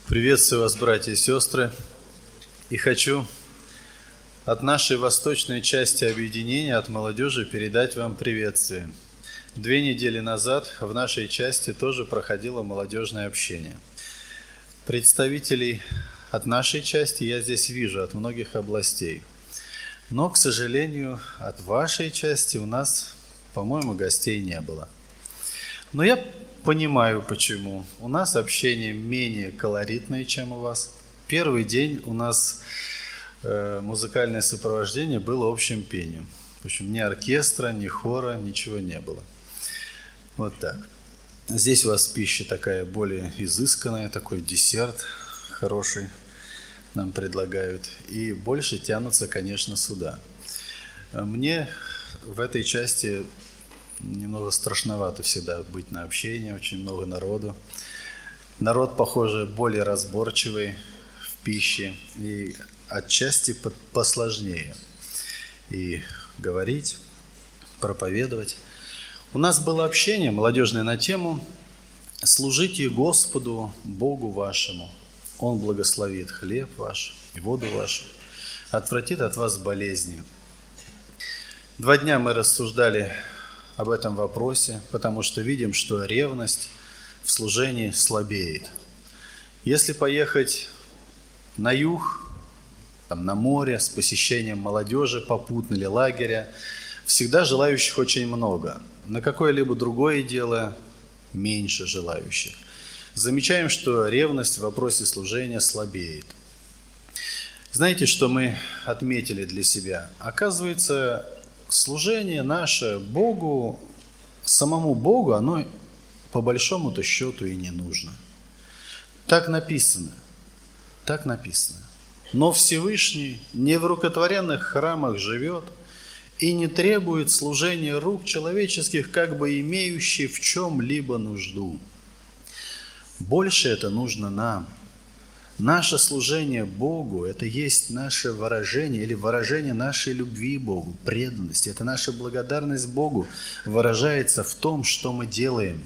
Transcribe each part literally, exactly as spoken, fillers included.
Приветствую вас, братья и сестры, и хочу от нашей восточной части объединения, от молодежи, передать вам приветствие. Две недели назад в нашей части тоже проходило молодежное общение. Представителей от нашей части я здесь вижу, от многих областей. Но, к сожалению, от вашей части у нас, по-моему, гостей не было. Но я понимаю, почему. У нас общение менее колоритное, чем у вас. Первый день у нас э, музыкальное сопровождение было общим пением. В общем, ни оркестра, ни хора, ничего не было. Вот так. Здесь у вас пища такая более изысканная, такой десерт хороший нам предлагают. И больше тянутся, конечно, сюда. Мне в этой части немного страшновато всегда быть на общении, очень много народу. Народ, похоже, более разборчивый в пище и отчасти посложнее. И говорить, проповедовать. У нас было общение молодежное на тему «Служите Господу, Богу вашему. Он благословит хлеб ваш и воду вашу, отвратит от вас болезни». Два дня мы рассуждали об этом вопросе, потому что видим, что ревность в служении слабеет. Если поехать на юг, там, на море с посещением молодежи попутно или лагеря, всегда желающих очень много. На какое-либо другое дело меньше желающих. Замечаем, что ревность в вопросе служения слабеет. Знаете, что мы отметили для себя? Оказывается, служение наше Богу, самому Богу, оно по большому-то счету и не нужно. Так написано, так написано. Но Всевышний не в рукотворенных храмах живет и не требует служения рук человеческих, как бы имеющих в чем-либо нужду. Больше это нужно нам. Наше служение Богу – это есть наше выражение или выражение нашей любви Богу, преданности. Это наша благодарность Богу выражается в том, что мы делаем.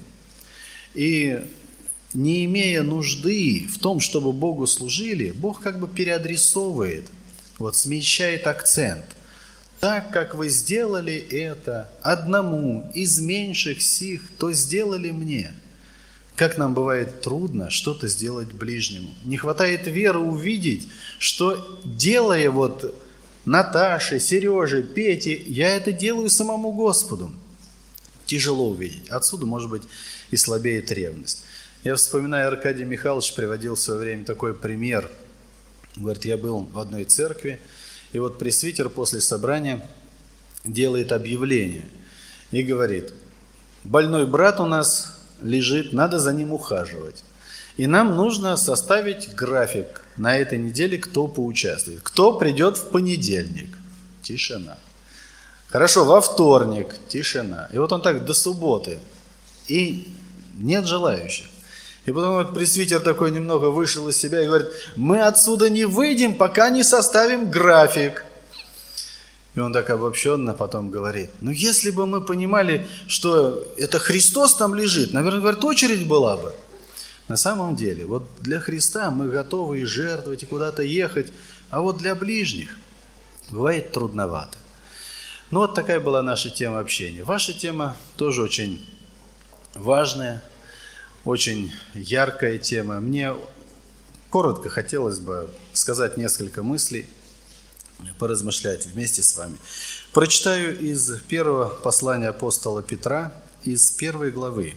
И не имея нужды в том, чтобы Богу служили, Бог как бы переадресовывает, вот смещает акцент. Так как вы сделали это одному из меньших сих, то сделали мне. Как нам бывает трудно что-то сделать ближнему. Не хватает веры увидеть, что, делая вот Наташе, Сереже, Пете, я это делаю самому Господу. Тяжело увидеть. Отсюда, может быть, и слабеет ревность. Я вспоминаю, Аркадий Михайлович приводил в свое время такой пример. Говорит, я был в одной церкви, и вот пресвитер после собрания делает объявление и говорит, больной брат у нас лежит, надо за ним ухаживать. И нам нужно составить график на этой неделе, кто поучаствует. Кто придет в понедельник? Тишина. Хорошо, во вторник? Тишина. И вот он так до субботы. И нет желающих. И потом вот пресвитер такой немного вышел из себя и говорит, мы отсюда не выйдем, пока не составим график. И он так обобщенно потом говорит, ну если бы мы понимали, что это Христос там лежит, наверное, говорит, очередь была бы. На самом деле, вот для Христа мы готовы и жертвовать, и куда-то ехать, а вот для ближних бывает трудновато. Ну вот такая была наша тема общения. Ваша тема тоже очень важная, очень яркая тема. Мне коротко хотелось бы сказать несколько мыслей, поразмышлять вместе с вами. Прочитаю из первого послания апостола Петра, из первой главы.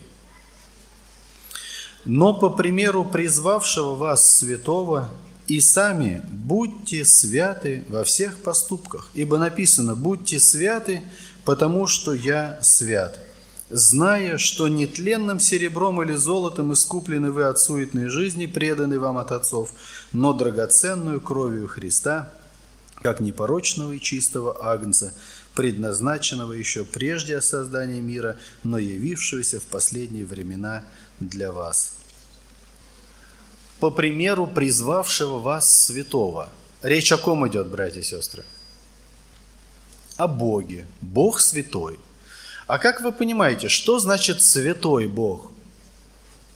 «Но по примеру призвавшего вас святого, и сами будьте святы во всех поступках, ибо написано, будьте святы, потому что я свят, зная, что нетленным серебром или золотом искуплены вы от суетной жизни, преданы вам от отцов, но драгоценную кровью Христа, как непорочного и чистого агнца, предназначенного еще прежде создания мира, но явившегося в последние времена для вас. По примеру призвавшего вас святого». Речь о ком идет, братья и сестры? О Боге. Бог святой. А как вы понимаете, что значит святой Бог?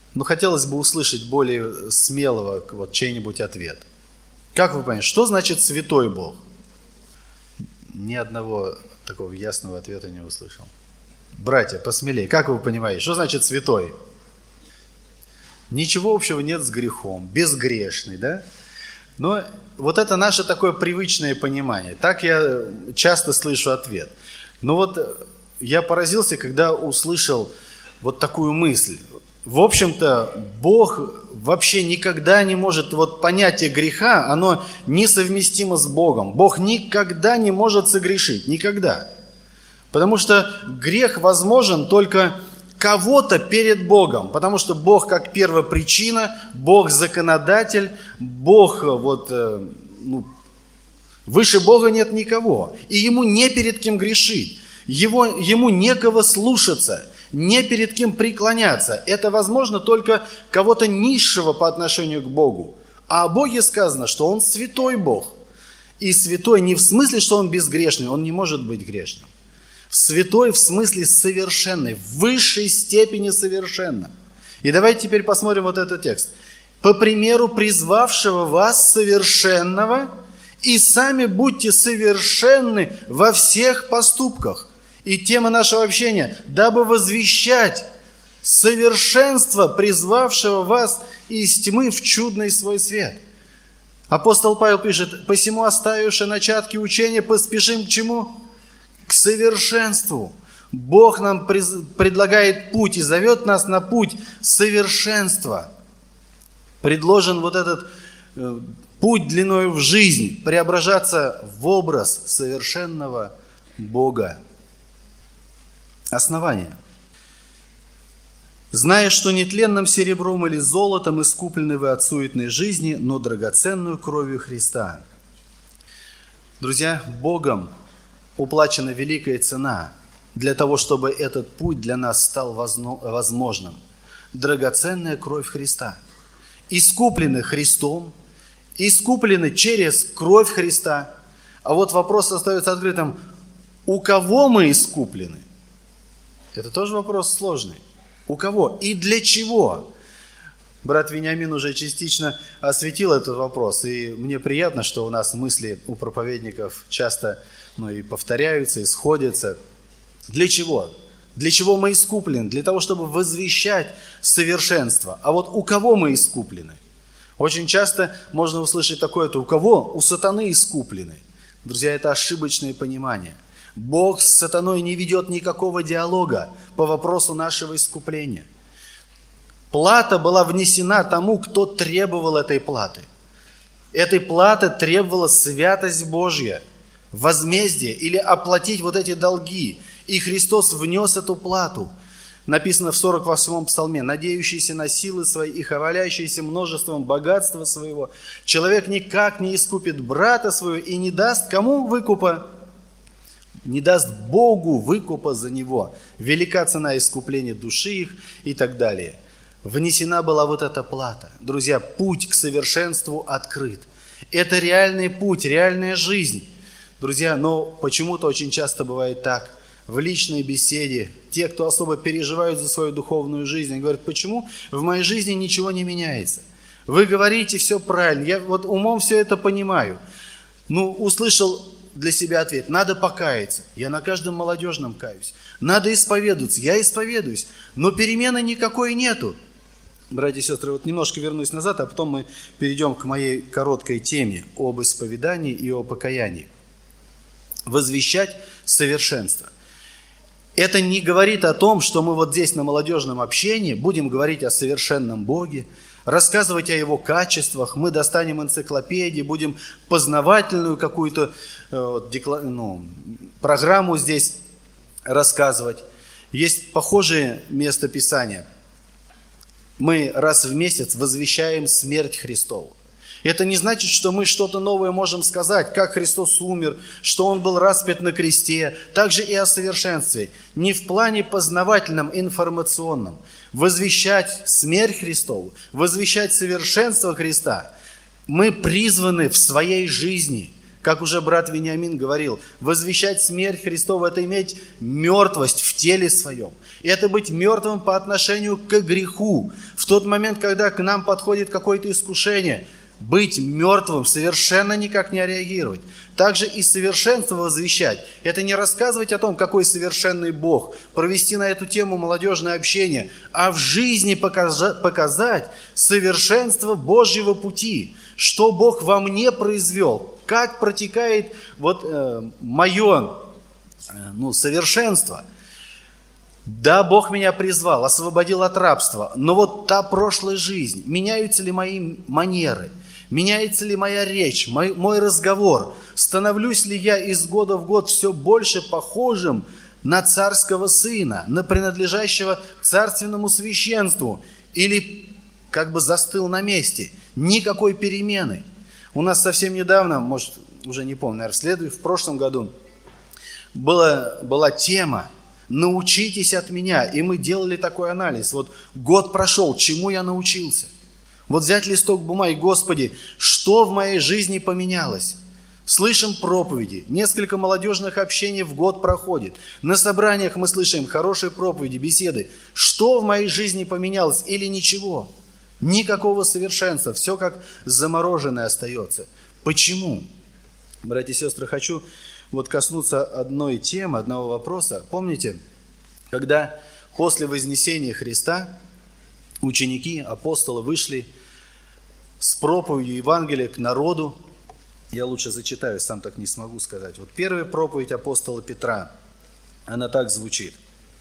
Но хотелось бы услышать более смелого вот чей-нибудь ответ. Как вы понимаете, что значит святой Бог? Ни одного такого ясного ответа не услышал. Братья, посмелее, как вы понимаете, что значит святой? Ничего общего нет с грехом, безгрешный, да? Но вот это наше такое привычное понимание. Так я часто слышу ответ. Но вот я поразился, когда услышал вот такую мысль. В общем-то, Бог вообще никогда не может, вот понятие греха, оно несовместимо с Богом. Бог никогда не может согрешить, никогда. Потому что грех возможен только кого-то перед Богом. Потому что Бог как первопричина, Бог законодатель, Бог вот, ну, выше Бога нет никого. И Ему не перед кем грешить, его, Ему некого слушаться, не перед кем преклоняться. Это возможно только кого-то низшего по отношению к Богу. А о Боге сказано, что Он святой Бог. И святой не в смысле, что Он безгрешный, Он не может быть грешным. Святой в смысле совершенный, в высшей степени совершенно. И давайте теперь посмотрим вот этот текст. «По примеру призвавшего вас совершенного, и сами будьте совершенны во всех поступках». И тема нашего общения – дабы возвещать совершенство призвавшего вас из тьмы в чудный свой свет. Апостол Павел пишет: «Посему, оставивши начатки учения, поспешим к чему? К совершенству». Бог нам предлагает путь и зовет нас на путь совершенства. Предложен вот этот путь длиною в жизнь, преображаться в образ совершенного Бога. Основание. «Зная, что нетленным серебром или золотом искуплены вы от суетной жизни, но драгоценную кровью Христа». Друзья, Богом уплачена великая цена для того, чтобы этот путь для нас стал возможным. Драгоценная кровь Христа. Искуплены Христом, искуплены через кровь Христа. А вот вопрос остается открытым: у кого мы искуплены? Это тоже вопрос сложный. У кого и для чего? Брат Вениамин уже частично осветил этот вопрос, и мне приятно, что у нас мысли у проповедников часто ну, и повторяются, и сходятся. Для чего? Для чего мы искуплены? Для того, чтобы возвещать совершенство. А вот у кого мы искуплены? Очень часто можно услышать такое-то: у кого? У сатаны искуплены. Друзья, это ошибочное понимание. Бог с сатаной не ведет никакого диалога по вопросу нашего искупления. Плата была внесена тому, кто требовал этой платы. Этой платы требовала святость Божья, возмездие или оплатить вот эти долги. И Христос внес эту плату. Написано в сорок восьмом псалме: «Надеющийся на силы свои и хвалящийся множеством богатства своего, человек никак не искупит брата своего и не даст кому выкупа?» Не даст Богу выкупа за него. Велика цена искупления души их и так далее. Внесена была вот эта плата. Друзья, путь к совершенству открыт. Это реальный путь, реальная жизнь. Друзья, но почему-то очень часто бывает так. В личной беседе те, кто особо переживают за свою духовную жизнь, они говорят: почему в моей жизни ничего не меняется? Вы говорите все правильно, я вот умом все это понимаю. Ну, услышал для себя ответ: надо покаяться. Я на каждом молодежном каюсь. Надо исповедоваться. Я исповедуюсь. Но перемены никакой нету. Братья и сестры, вот немножко вернусь назад, а потом мы перейдем к моей короткой теме об исповедании и о покаянии. Возвещать совершенство. Это не говорит о том, что мы вот здесь на молодежном общении будем говорить о совершенном Боге, рассказывать о Его качествах, мы достанем энциклопедии, будем познавательную какую-то э, декла... ну, программу здесь рассказывать. Есть похожее место Писания. Мы раз в месяц возвещаем смерть Христову. Это не значит, что мы что-то новое можем сказать, как Христос умер, что Он был распят на кресте, также и о совершенстве. Не в плане познавательном, информационном. Возвещать смерть Христову, возвещать совершенство Христа. Мы призваны в своей жизни, Как уже брат Вениамин говорил, возвещать смерть Христову – это иметь мертвость в теле своем. И это быть мертвым по отношению к греху. В тот момент, когда к нам подходит какое-то искушение, быть мертвым, совершенно никак не реагировать. Также и совершенство возвещать. Это не рассказывать о том, какой совершенный Бог, провести на эту тему молодежное общение, а в жизни показать совершенство Божьего пути, что Бог во мне произвел, как протекает вот, э, мое э, ну, совершенство. Да, Бог меня призвал, освободил от рабства, но вот та прошлая жизнь, меняются ли мои манеры, меняется ли моя речь, мой, мой разговор, становлюсь ли я из года в год все больше похожим на царского сына, на принадлежащего царственному священству, или как бы застыл на месте, никакой перемены. У нас совсем недавно, может, уже не помню, наверное, в следующем, в прошлом году была, была тема «Научитесь от меня». И мы делали такой анализ. Вот год прошел, чему я научился? Вот взять листок бумаги, Господи, что в моей жизни поменялось? Слышим проповеди, несколько молодежных общений в год проходит. На собраниях мы слышим хорошие проповеди, беседы. Что в моей жизни поменялось или ничего? Никакого совершенства, все как замороженное остается. Почему? Братья и сестры, хочу вот коснуться одной темы, одного вопроса. Помните, когда после вознесения Христа ученики, апостолы вышли с проповедью Евангелия к народу, я лучше зачитаю, сам так не смогу сказать. Вот первая проповедь апостола Петра, она так звучит.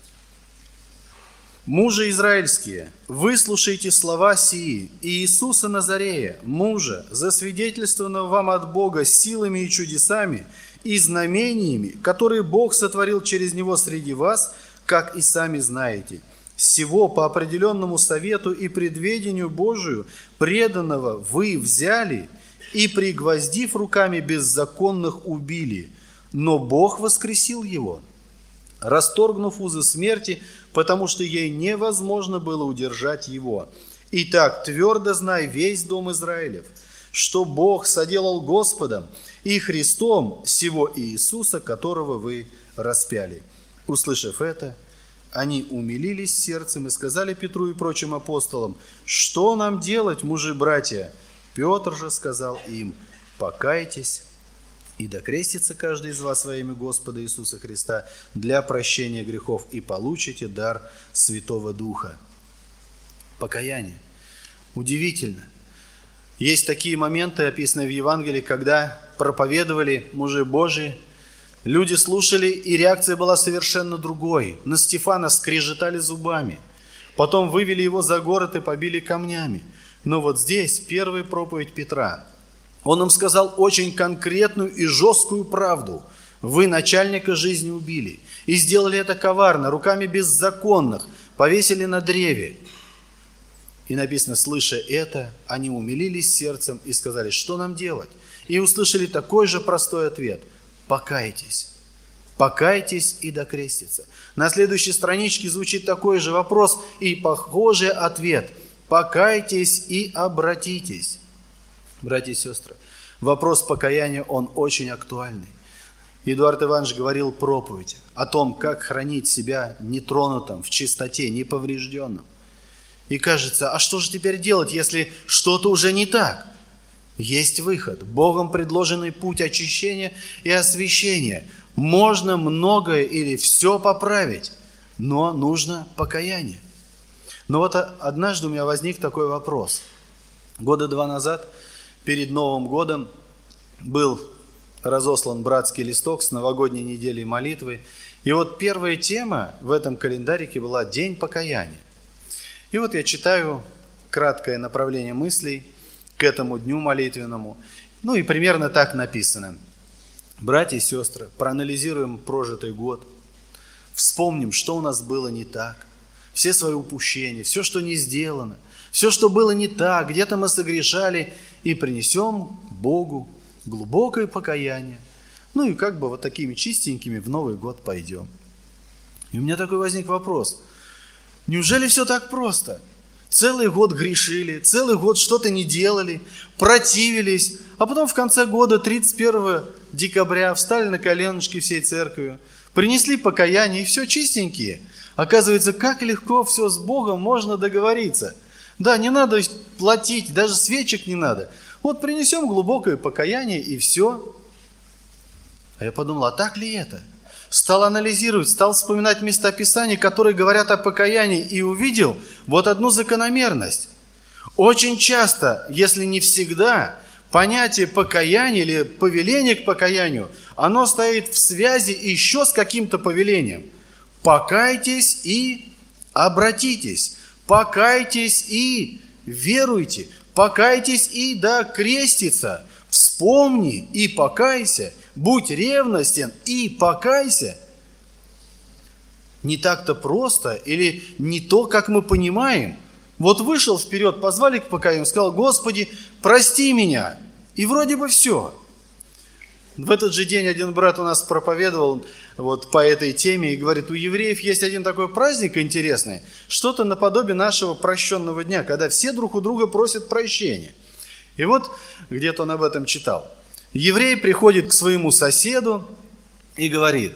«Мужи израильские, выслушайте слова сии, и Иисуса Назарея, мужа, засвидетельствованного вам от Бога силами и чудесами, и знамениями, которые Бог сотворил через Него среди вас, как и сами знаете. Сего по определенному совету и предведению Божию преданного вы взяли и, пригвоздив руками беззаконных, убили, но Бог воскресил его, расторгнув узы смерти, потому что ей невозможно было удержать его. Итак, твердо знай весь дом Израилев, что Бог соделал Господом и Христом сего Иисуса, которого вы распяли». Услышав это, они умилились сердцем и сказали Петру и прочим апостолам: «Что нам делать, мужи-братья?» Петр же сказал им: «Покайтесь, и докрестится каждый из вас во имя Господа Иисуса Христа для прощения грехов, и получите дар Святого Духа». Покаяние. Удивительно. Есть такие моменты, описанные в Евангелии, когда проповедовали мужи Божии, люди слушали, и реакция была совершенно другой. На Стефана скрежетали зубами, потом вывели его за город и побили камнями. Но вот здесь первая проповедь Петра. Он им сказал очень конкретную и жесткую правду. Вы начальника жизни убили. И сделали это коварно, руками беззаконных, повесили на древе. И написано: слыша это, они умилились сердцем и сказали: что нам делать? И услышали такой же простой ответ: покайтесь. Покайтесь и докреститься. На следующей страничке звучит такой же вопрос и похожий ответ: покайтесь и обратитесь. Братья и сестры, вопрос покаяния, он очень актуальный. Эдуард Иванович говорил проповедь о том, как хранить себя нетронутым, в чистоте, неповрежденным. И кажется, а что же теперь делать, если что-то уже не так? Есть выход. Богом предложенный путь очищения и освящения. Можно многое или все поправить, но нужно покаяние. Но вот однажды у меня возник такой вопрос. Года два назад, перед Новым годом, был разослан братский листок с новогодней неделей молитвы. И вот первая тема в этом календарике была «День покаяния». И вот я читаю краткое направление мыслей к этому дню молитвенному. Ну и примерно так написано. Братья и сестры, проанализируем прожитый год, вспомним, что у нас было не так, все свои упущения, все, что не сделано, все, что было не так, где-то мы согрешали, и принесем Богу глубокое покаяние. Ну и как бы вот такими чистенькими в Новый год пойдем. И у меня такой возник вопрос. Неужели все так просто? Целый год грешили, целый год что-то не делали, противились, а потом в конце года, тридцать первого декабря, встали на коленочки всей церковью, принесли покаяние, и все чистенькие. Оказывается, как легко все с Богом можно договориться. Да, не надо платить, даже свечек не надо. Вот принесем глубокое покаяние, и все. А я подумал, а так ли это? Стал анализировать, стал вспоминать места Писания, которые говорят о покаянии, и увидел вот одну закономерность. Очень часто, если не всегда, понятие покаяния или повеление к покаянию, оно стоит в связи еще с каким-то повелением. Покайтесь и обратитесь, покайтесь и веруйте, покайтесь и да крестится, вспомни и покайся, будь ревностен и покайся. Не так-то просто или не то, как мы понимаем. Вот вышел вперед, позвали к покаянию, сказал: Господи, прости меня. И вроде бы все. В этот же день один брат у нас проповедовал вот по этой теме и говорит, у евреев есть один такой праздник интересный, что-то наподобие нашего прощенного дня, когда все друг у друга просят прощения. И вот где-то он об этом читал. Еврей приходит к своему соседу и говорит: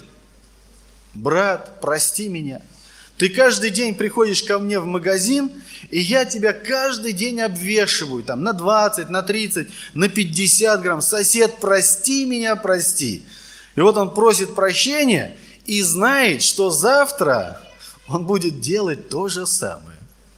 брат, прости меня. Ты каждый день приходишь ко мне в магазин, и я тебя каждый день обвешиваю там, на двадцать, на тридцать, на пятьдесят грамм. Сосед, прости меня, прости. И вот он просит прощения и знает, что завтра он будет делать то же самое.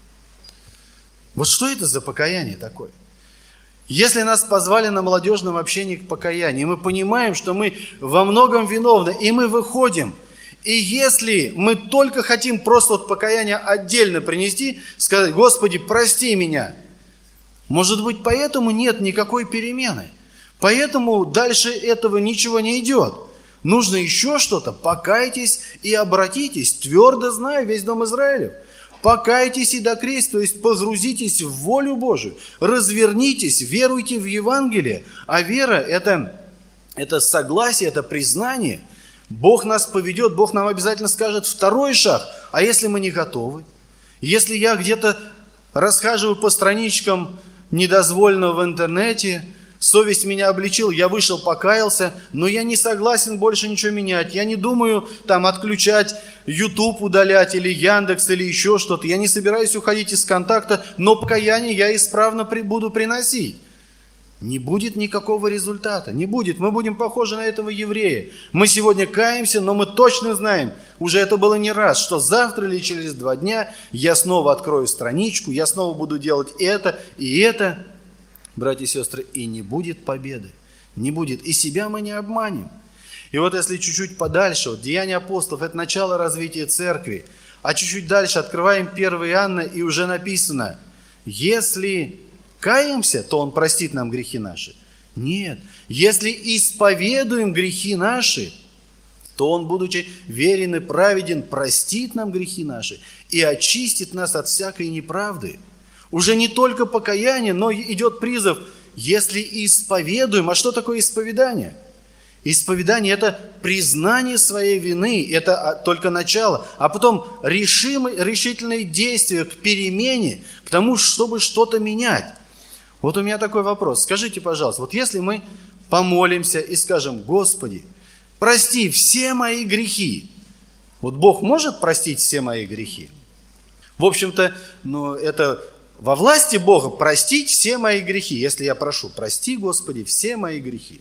Вот что это за покаяние такое? Если нас позвали на молодежном общении к покаянию, мы понимаем, что мы во многом виновны, и мы выходим. И если мы только хотим просто вот покаяние отдельно принести, сказать: Господи, прости меня, может быть, поэтому нет никакой перемены. Поэтому дальше этого ничего не идет. Нужно еще что-то. Покайтесь и обратитесь, твердо зная весь дом Израилев. Покайтесь и докреститесь, то есть погрузитесь в волю Божию, развернитесь, веруйте в Евангелие. А вера это, это согласие, это признание. Бог нас поведет, Бог нам обязательно скажет второй шаг. А если мы не готовы? Если я где-то расхаживаю по страничкам недозволенного в интернете, совесть меня обличила, я вышел, покаялся, но я не согласен больше ничего менять. Я не думаю там отключать YouTube, удалять или Яндекс, или еще что-то. Я не собираюсь уходить из контакта, но покаяние я исправно при, буду приносить. Не будет никакого результата, не будет. Мы будем похожи на этого еврея. Мы сегодня каемся, но мы точно знаем, уже это было не раз, что завтра или через два дня я снова открою страничку, я снова буду делать это и это. Братья и сестры, и не будет победы, не будет. И себя мы не обманем. И вот если чуть-чуть подальше, вот Деяния апостолов, это начало развития церкви, а чуть-чуть дальше открываем первое Иоанна, и уже написано: если каемся, то Он простит нам грехи наши. Нет, если исповедуем грехи наши, то Он, будучи верен и праведен, простит нам грехи наши и очистит нас от всякой неправды. Уже не только покаяние, но идет призыв: если исповедуем. А что такое исповедание? Исповедание – это признание своей вины, это только начало, а потом решимые, решительные действия к перемене, к тому, чтобы что-то менять. Вот у меня такой вопрос. Скажите, пожалуйста, вот если мы помолимся и скажем: Господи, прости все мои грехи. Вот Бог может простить все мои грехи? В общем-то, ну, это во власти Бога простить все мои грехи. Если я прошу: прости, Господи, все мои грехи.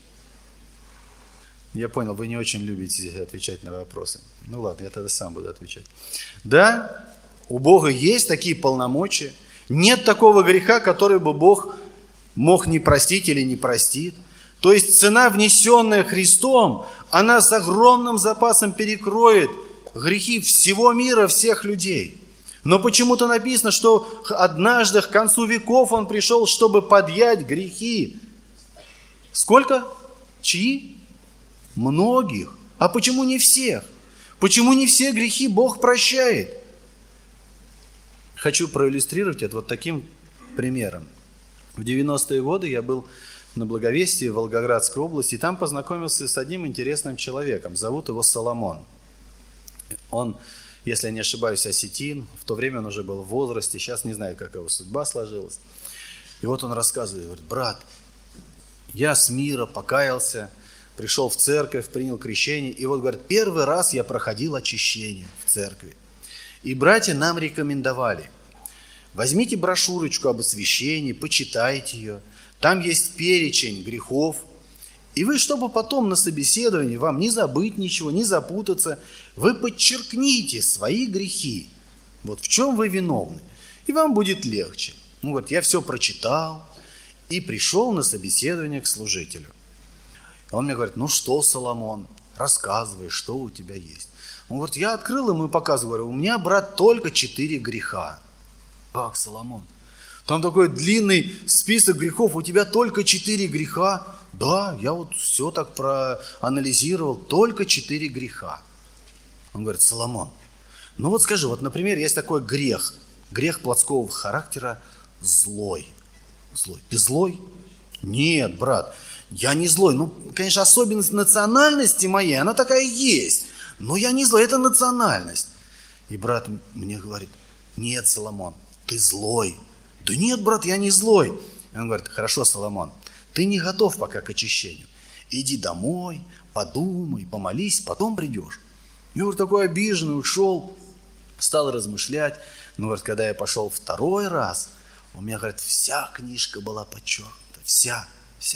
Я понял, вы не очень любите отвечать на вопросы. Ну ладно, я тогда сам буду отвечать. Да, у Бога есть такие полномочия. Нет такого греха, который бы Бог мог не простить или не простит. То есть цена, внесенная Христом, она с огромным запасом перекроет грехи всего мира, всех людей. Но почему-то написано, что однажды к концу веков Он пришел, чтобы подъять грехи. Сколько? Чьи? Многих. А почему не всех? Почему не все грехи Бог прощает? Хочу проиллюстрировать это вот таким примером. В девяностые годы я был на Благовестии в Волгоградской области, и там познакомился с одним интересным человеком. Зовут его Соломон. Он если я не ошибаюсь, осетин. В то время он уже был в возрасте, сейчас не знаю, как его судьба сложилась. И вот он рассказывает, говорит: брат, я с мира покаялся, пришел в церковь, принял крещение. И вот, говорит, первый раз я проходил очищение в церкви. И братья нам рекомендовали: возьмите брошюрочку об освящении, почитайте ее. Там есть перечень грехов. И вы, чтобы потом на собеседовании вам не забыть ничего, не запутаться, вы подчеркните свои грехи. Вот в чем вы виновны. И вам будет легче. Ну вот, я все прочитал и пришел на собеседование к служителю. Он мне говорит: ну что, Соломон, рассказывай, что у тебя есть. Он говорит: я открыл ему и показываю, говорю: у меня, брат, только четыре греха. Как, Соломон? Там такой длинный список грехов, у тебя только четыре греха. Да, я вот все так проанализировал, только четыре греха. Он говорит: Соломон, ну вот скажи, вот, например, есть такой грех, грех плотского характера, злой. Злой. Ты злой? Нет, брат, я не злой. Ну, конечно, особенность национальности моей, она такая есть. Но я не злой, это национальность. И брат мне говорит: нет, Соломон, ты злой. Да нет, брат, я не злой. И он говорит: хорошо, Соломон, ты не готов пока к очищению. Иди домой, подумай, помолись, потом придешь. И говорит, такой обиженный ушел, стал размышлять. Но говорит, когда я пошел второй раз, у меня, говорит, вся книжка была подчеркнута, вся, вся.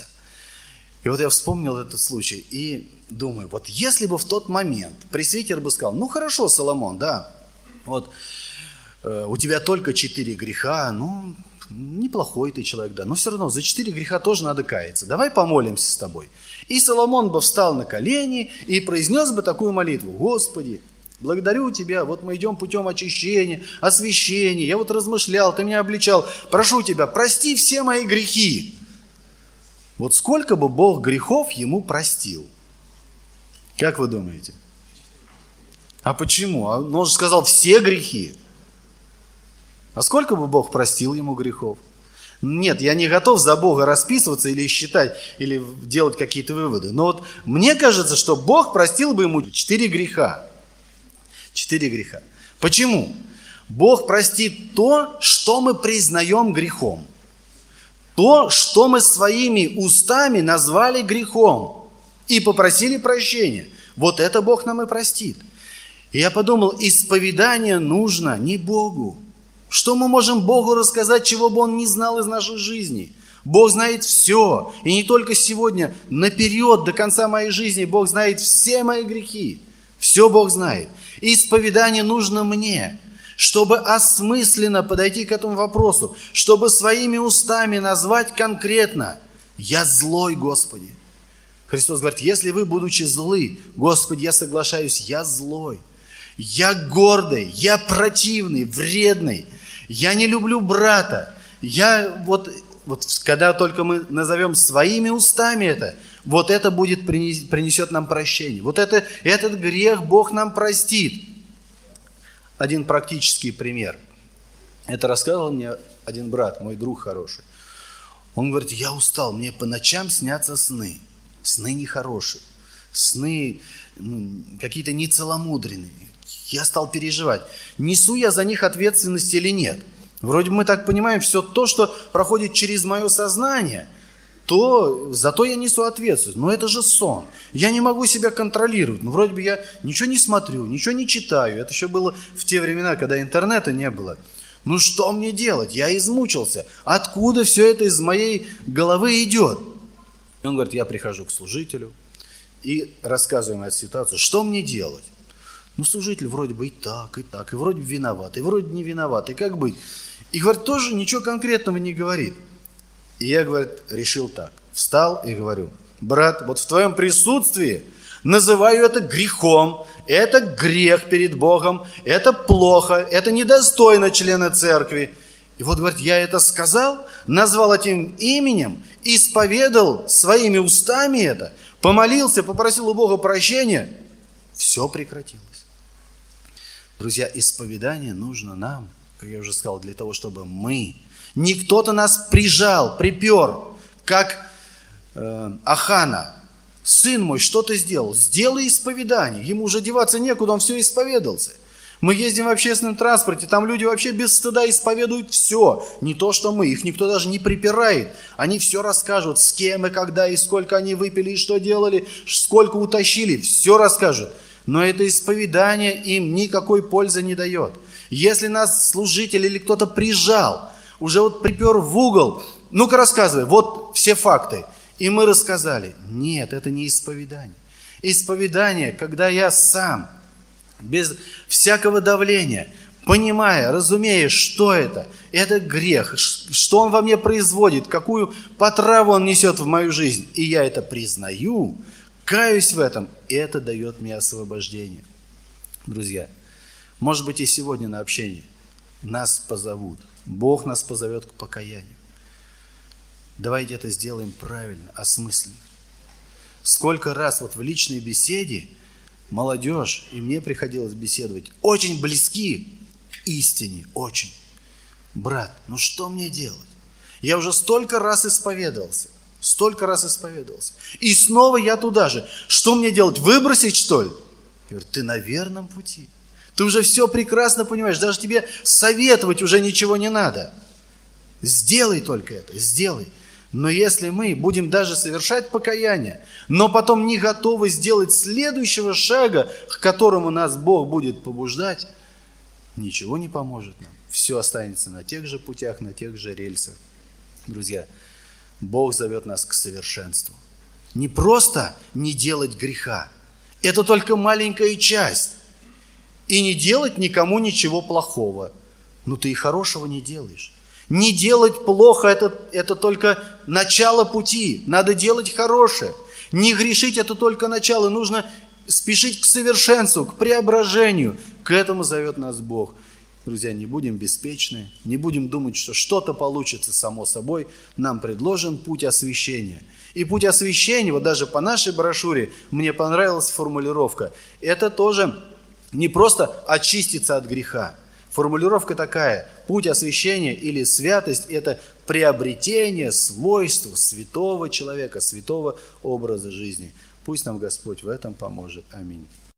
И вот я вспомнил этот случай и думаю, вот если бы в тот момент пресвитер бы сказал: ну хорошо, Соломон, да, вот э, у тебя только четыре греха, ну неплохой ты человек, да, но все равно за четыре греха тоже надо каяться. Давай помолимся с тобой. И Соломон бы встал на колени и произнес бы такую молитву: Господи, благодарю Тебя, вот мы идем путем очищения, освящения, я вот размышлял, Ты меня обличал, прошу Тебя, прости все мои грехи. Вот сколько бы Бог грехов ему простил? Как вы думаете? А почему? Он же сказал все грехи. А сколько бы Бог простил ему грехов? Нет, я не готов за Бога расписываться или считать, или делать какие-то выводы. Но вот мне кажется, что Бог простил бы ему четыре греха. Четыре греха. Почему? Бог простит то, что мы признаем грехом. То, что мы своими устами назвали грехом и попросили прощения. Вот это Бог нам и простит. И я подумал, исповедание нужно не Богу. Что мы можем Богу рассказать, чего бы Он не знал из нашей жизни? Бог знает все. И не только сегодня, наперед, до конца моей жизни, Бог знает все мои грехи. Все Бог знает. И исповедание нужно мне, чтобы осмысленно подойти к этому вопросу, чтобы своими устами назвать конкретно: «Я злой, Господи». Христос говорит: если вы, будучи злы, Господи, я соглашаюсь, я злой. Я гордый, я противный, вредный, я не люблю брата. Я вот, вот когда только мы назовем своими устами это, вот это будет принесет нам прощение. Вот это, этот грех Бог нам простит. Один практический пример. Это рассказывал мне один брат, мой друг хороший. Он говорит: я устал, мне по ночам снятся сны. Сны нехорошие, сны ну, какие-то нецеломудренные. Я стал переживать, несу я за них ответственность или нет. Вроде бы мы так понимаем, все то, что проходит через мое сознание, то зато я несу ответственность. Но это же сон. Я не могу себя контролировать. Ну, вроде бы я ничего не смотрю, ничего не читаю. Это еще было в те времена, когда интернета не было. Ну что мне делать? Я измучился. Откуда все это из моей головы идет? И он говорит: я прихожу к служителю и рассказываю ему эту ситуацию. Что мне делать? Ну, служитель вроде бы и так, и так, и вроде бы виноват, и вроде не виноват, и как быть? И, говорит, тоже ничего конкретного не говорит. И я, говорит, решил так. Встал и говорю: брат, вот в твоем присутствии называю это грехом, это грех перед Богом, это плохо, это недостойно члена церкви. И вот, говорит, я это сказал, назвал этим именем, исповедал своими устами это, помолился, попросил у Бога прощения, все прекратилось. Друзья, исповедание нужно нам, как я уже сказал, для того, чтобы мы, не кто-то нас прижал, припер, как э, Ахана. Сын мой, что ты сделал? Сделай исповедание. Ему уже деваться некуда, он все исповедался. Мы ездим в общественном транспорте, там люди вообще без стыда исповедуют все. Не то, что мы, их никто даже не припирает. Они все расскажут, с кем и когда, и сколько они выпили, и что делали, сколько утащили, все расскажут. Но это исповедание им никакой пользы не дает. Если нас служитель или кто-то прижал, уже вот припер в угол, ну-ка рассказывай, вот все факты. И мы рассказали. Нет, это не исповедание. Исповедание, когда я сам, без всякого давления, понимая, разумея, что это, это грех, что он во мне производит, какую потраву он несет в мою жизнь, и я это признаю, каюсь в этом, и это дает мне освобождение. Друзья, может быть и сегодня на общении нас позовут, Бог нас позовет к покаянию. Давайте это сделаем правильно, осмысленно. Сколько раз вот в личной беседе молодежь, и мне приходилось беседовать, очень близки к истине, очень. Брат, ну что мне делать? Я уже столько раз исповедовался, столько раз исповедовался. И снова я туда же. Что мне делать? Выбросить, что ли? Я говорю, ты на верном пути. Ты уже все прекрасно понимаешь, даже тебе советовать уже ничего не надо. Сделай только это, сделай. Но если мы будем даже совершать покаяние, но потом не готовы сделать следующего шага, к которому нас Бог будет побуждать, ничего не поможет нам. Все останется на тех же путях, на тех же рельсах. Друзья, Бог зовет нас к совершенству. Не просто не делать греха. Это только маленькая часть. И не делать никому ничего плохого. Ну ты и хорошего не делаешь. Не делать плохо это, – это только начало пути. Надо делать хорошее. Не грешить – это только начало. Нужно спешить к совершенству, к преображению. К этому зовет нас Бог. Друзья, не будем беспечны, не будем думать, что что-то получится само собой. Нам предложен путь освящения. И путь освящения, вот даже по нашей брошюре, мне понравилась формулировка. Это тоже не просто очиститься от греха. Формулировка такая: путь освящения или святость – это приобретение свойств святого человека, святого образа жизни. Пусть нам Господь в этом поможет. Аминь.